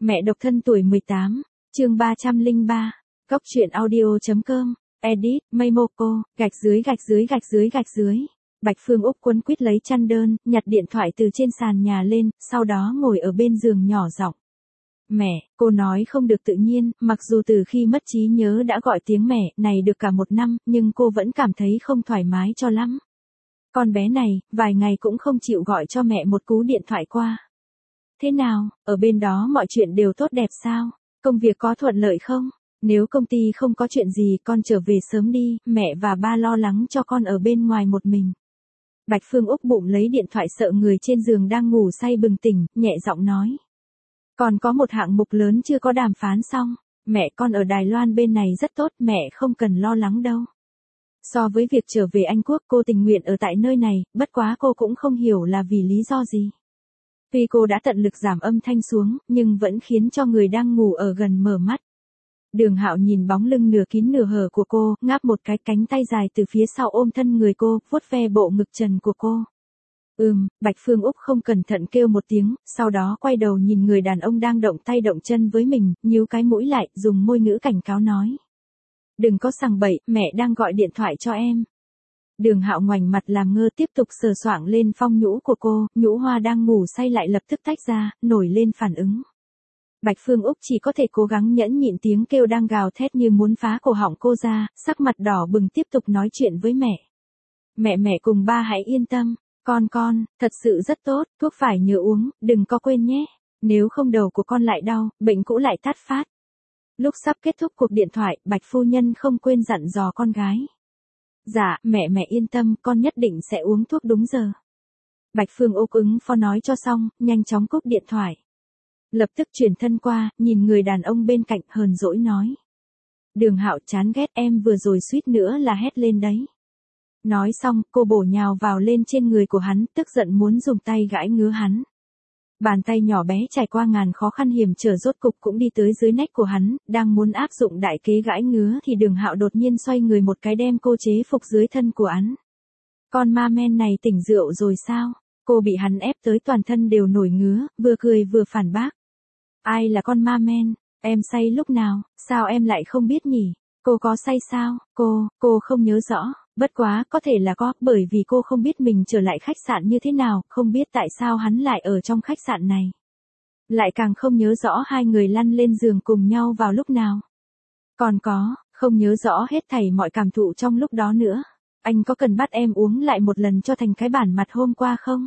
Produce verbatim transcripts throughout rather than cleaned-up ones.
Mẹ độc thân tuổi mười tám, chương ba trăm lẻ ba, Cóc truyện audio.com, edit, Maymoko, gạch dưới gạch dưới gạch dưới gạch dưới. Bạch Phương Úc quấn quýt lấy chăn đơn, nhặt điện thoại từ trên sàn nhà lên, sau đó ngồi ở bên giường nhỏ giọng. Mẹ, cô nói không được tự nhiên, mặc dù từ khi mất trí nhớ đã gọi tiếng mẹ này được cả một năm, nhưng cô vẫn cảm thấy không thoải mái cho lắm. Con bé này, vài ngày cũng không chịu gọi cho mẹ một cú điện thoại qua. Thế nào, ở bên đó mọi chuyện đều tốt đẹp sao? Công việc có thuận lợi không? Nếu công ty không có chuyện gì con trở về sớm đi, mẹ và ba lo lắng cho con ở bên ngoài một mình. Bạch Phương Úc bụng lấy điện thoại sợ người trên giường đang ngủ say bừng tỉnh, nhẹ giọng nói. Còn có một hạng mục lớn chưa có đàm phán xong, mẹ con ở Đài Loan bên này rất tốt, mẹ không cần lo lắng đâu. So với việc trở về Anh Quốc cô tình nguyện ở tại nơi này, bất quá cô cũng không hiểu là vì lý do gì. Tuy cô đã tận lực giảm âm thanh xuống, nhưng vẫn khiến cho người đang ngủ ở gần mở mắt. Đường Hạo nhìn bóng lưng nửa kín nửa hở của cô, ngáp một cái, cánh tay dài từ phía sau ôm thân người cô, vuốt ve bộ ngực trần của cô. Ừm, Bạch Phương Úc không cẩn thận kêu một tiếng, sau đó quay đầu nhìn người đàn ông đang động tay động chân với mình, nhíu cái mũi lại, dùng môi ngữ cảnh cáo nói. Đừng có sằng bậy, mẹ đang gọi điện thoại cho em. Đường Hạo ngoảnh mặt làm ngơ tiếp tục sờ soạng lên phong nhũ của cô, nhũ hoa đang ngủ say lại lập tức tách ra, nổi lên phản ứng. Bạch Phương Úc chỉ có thể cố gắng nhẫn nhịn tiếng kêu đang gào thét như muốn phá cổ họng cô ra, sắc mặt đỏ bừng tiếp tục nói chuyện với mẹ. Mẹ mẹ cùng ba hãy yên tâm, con con, thật sự rất tốt, thuốc phải nhớ uống, đừng có quên nhé, nếu không đầu của con lại đau, bệnh cũ lại tát phát. Lúc sắp kết thúc cuộc điện thoại, Bạch phu nhân không quên dặn dò con gái. Dạ, mẹ mẹ yên tâm, con nhất định sẽ uống thuốc đúng giờ. Bạch Phương Úc ứng phó nói cho xong, nhanh chóng cúp điện thoại. Lập tức chuyển thân qua, nhìn người đàn ông bên cạnh hờn dỗi nói. Đường Hạo chán ghét em vừa rồi suýt nữa là hét lên đấy. Nói xong, cô bổ nhào vào lên trên người của hắn, tức giận muốn dùng tay gãi ngứa hắn. Bàn tay nhỏ bé trải qua ngàn khó khăn hiểm trở rốt cục cũng đi tới dưới nách của hắn, đang muốn áp dụng đại kế gãi ngứa thì Đường Hạo đột nhiên xoay người một cái đem cô chế phục dưới thân của hắn. Con ma men này tỉnh rượu rồi sao? Cô bị hắn ép tới toàn thân đều nổi ngứa, vừa cười vừa phản bác. Ai là con ma men? Em say lúc nào? Sao em lại không biết nhỉ? Cô có say sao? Cô, cô không nhớ rõ. Bất quá, có thể là có, bởi vì cô không biết mình trở lại khách sạn như thế nào, không biết tại sao hắn lại ở trong khách sạn này. Lại càng không nhớ rõ hai người lăn lên giường cùng nhau vào lúc nào. Còn có, không nhớ rõ hết thảy mọi cảm thụ trong lúc đó nữa. Anh có cần bắt em uống lại một lần cho thành cái bản mặt hôm qua không?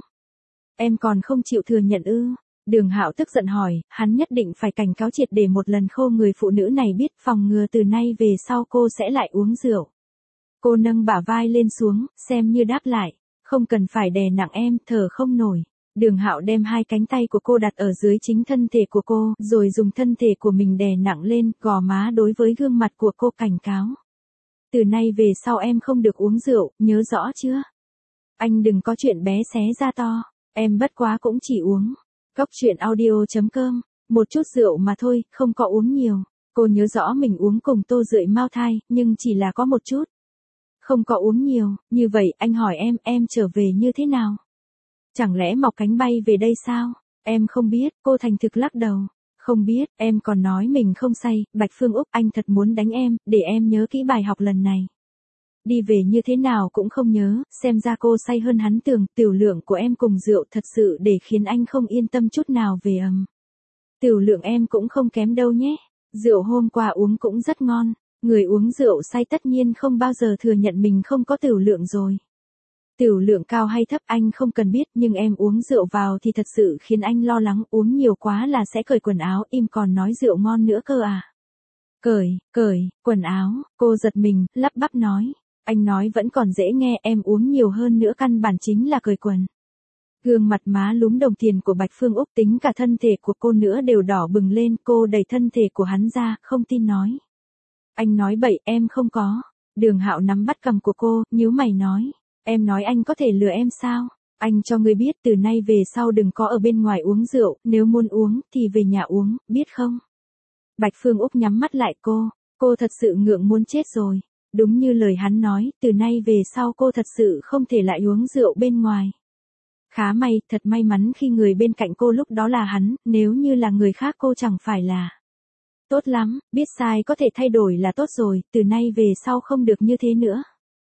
Em còn không chịu thừa nhận ư? Đường Hạo tức giận hỏi, hắn nhất định phải cảnh cáo triệt để một lần khô người phụ nữ này biết phòng ngừa từ nay về sau cô sẽ lại uống rượu. Cô nâng bả vai lên xuống, xem như đáp lại, không cần phải đè nặng em, thở không nổi. Đường Hạo đem hai cánh tay của cô đặt ở dưới chính thân thể của cô, rồi dùng thân thể của mình đè nặng lên, gò má đối với gương mặt của cô cảnh cáo. Từ nay về sau em không được uống rượu, nhớ rõ chưa? Anh đừng có chuyện bé xé ra to, em bất quá cũng chỉ uống. Cóc truyện audio.com, một chút rượu mà thôi, không có uống nhiều. Cô nhớ rõ mình uống cùng tô rưỡi mao thai, nhưng chỉ là có một chút. Không có uống nhiều, như vậy anh hỏi em, em trở về như thế nào? Chẳng lẽ mọc cánh bay về đây sao? Em không biết, cô thành thực lắc đầu. Không biết, em còn nói mình không say, Bạch Phương Úc anh thật muốn đánh em, để em nhớ kỹ bài học lần này. Đi về như thế nào cũng không nhớ, xem ra cô say hơn hắn tưởng, tiểu lượng của em cùng rượu thật sự để khiến anh không yên tâm chút nào về ầm. Tiểu lượng em cũng không kém đâu nhé, rượu hôm qua uống cũng rất ngon, người uống rượu say tất nhiên không bao giờ thừa nhận mình không có tiểu lượng rồi. Tiểu lượng cao hay thấp anh không cần biết, nhưng em uống rượu vào thì thật sự khiến anh lo lắng, uống nhiều quá là sẽ cởi quần áo, im còn nói rượu ngon nữa cơ à. Cởi, cởi, quần áo, cô giật mình, lắp bắp nói. Anh nói vẫn còn dễ nghe, em uống nhiều hơn nữa căn bản chính là cởi quần. Gương mặt má lúm đồng tiền của Bạch Phương Úc tính cả thân thể của cô nữa đều đỏ bừng lên, cô đẩy thân thể của hắn ra, không tin nói. Anh nói bậy, em không có. Đường Hạo nắm bắt cằm của cô, nhíu mày nói. Em nói anh có thể lừa em sao? Anh cho ngươi biết từ nay về sau đừng có ở bên ngoài uống rượu, nếu muốn uống thì về nhà uống, biết không? Bạch Phương Úc nhắm mắt lại cô, cô thật sự ngượng muốn chết rồi. Đúng như lời hắn nói, từ nay về sau cô thật sự không thể lại uống rượu bên ngoài. Khá may, thật may mắn khi người bên cạnh cô lúc đó là hắn, nếu như là người khác cô chẳng phải là. Tốt lắm, biết sai có thể thay đổi là tốt rồi, từ nay về sau không được như thế nữa.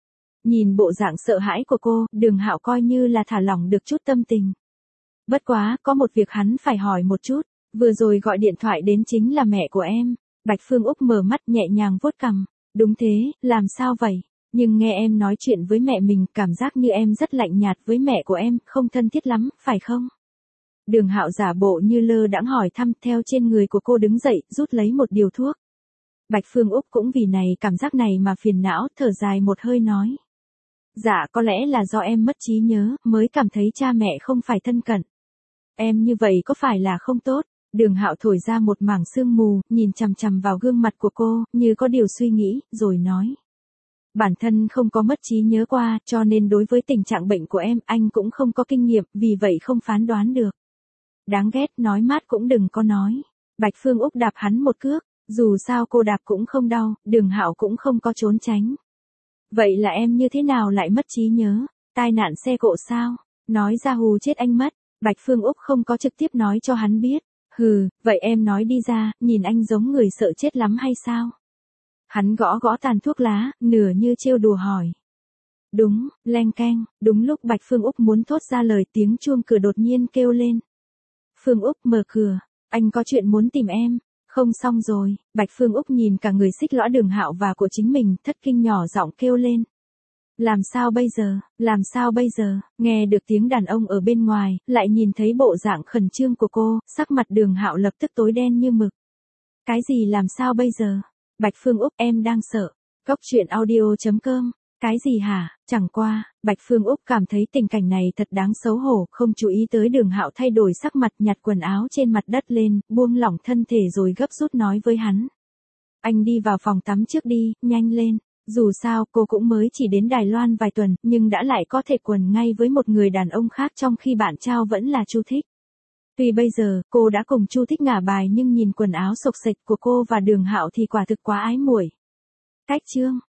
Nhìn bộ dạng sợ hãi của cô, Đường Hạo coi như là thả lỏng được chút tâm tình. Bất quá, có một việc hắn phải hỏi một chút, vừa rồi gọi điện thoại đến chính là mẹ của em. Bạch Phương Úc mở mắt nhẹ nhàng vuốt cằm. Đúng thế, làm sao vậy? Nhưng nghe em nói chuyện với mẹ mình, cảm giác như em rất lạnh nhạt với mẹ của em, không thân thiết lắm, phải không? Đường Hạo giả bộ như lơ đãng hỏi thăm, theo trên người của cô đứng dậy, rút lấy một điều thuốc. Bạch Phương Úc cũng vì này cảm giác này mà phiền não, thở dài một hơi nói. Dạ có lẽ là do em mất trí nhớ, mới cảm thấy cha mẹ không phải thân cận. Em như vậy có phải là không tốt? Đường Hạo thổi ra một mảng sương mù, nhìn chằm chằm vào gương mặt của cô, như có điều suy nghĩ, rồi nói. Bản thân không có mất trí nhớ qua, cho nên đối với tình trạng bệnh của em, anh cũng không có kinh nghiệm, vì vậy không phán đoán được. Đáng ghét, nói mát cũng đừng có nói. Bạch Phương Úc đạp hắn một cước, dù sao cô đạp cũng không đau, Đường Hạo cũng không có trốn tránh. Vậy là em như thế nào lại mất trí nhớ? Tai nạn xe cộ sao? Nói ra hù chết anh mất. Bạch Phương Úc không có trực tiếp nói cho hắn biết. Hừ, vậy em nói đi ra, nhìn anh giống người sợ chết lắm hay sao? Hắn gõ gõ tàn thuốc lá, nửa như trêu đùa hỏi. Đúng, leng keng, đúng lúc Bạch Phương Úc muốn thốt ra lời, tiếng chuông cửa đột nhiên kêu lên. Phương Úc mở cửa, anh có chuyện muốn tìm em. Không xong rồi, Bạch Phương Úc nhìn cả người xích lõa Đường Hạo và của chính mình, thất kinh nhỏ giọng kêu lên. Làm sao bây giờ, làm sao bây giờ, nghe được tiếng đàn ông ở bên ngoài, lại nhìn thấy bộ dạng khẩn trương của cô, sắc mặt Đường Hạo lập tức tối đen như mực. Cái gì làm sao bây giờ? Bạch Phương Úc, em đang sợ. Cốc truyện audio chấm com. Cái gì hả? Chẳng qua, Bạch Phương Úc cảm thấy tình cảnh này thật đáng xấu hổ, không chú ý tới Đường Hạo thay đổi sắc mặt, nhặt quần áo trên mặt đất lên, buông lỏng thân thể rồi gấp rút nói với hắn. Anh đi vào phòng tắm trước đi, nhanh lên. Dù sao, cô cũng mới chỉ đến Đài Loan vài tuần, nhưng đã lại có thể quần ngay với một người đàn ông khác trong khi bạn trao vẫn là Chu Thích. Tuy bây giờ, cô đã cùng Chu Thích ngả bài nhưng nhìn quần áo xộc xệch của cô và Đường Hạo thì quả thực quá ái muội. Cách chương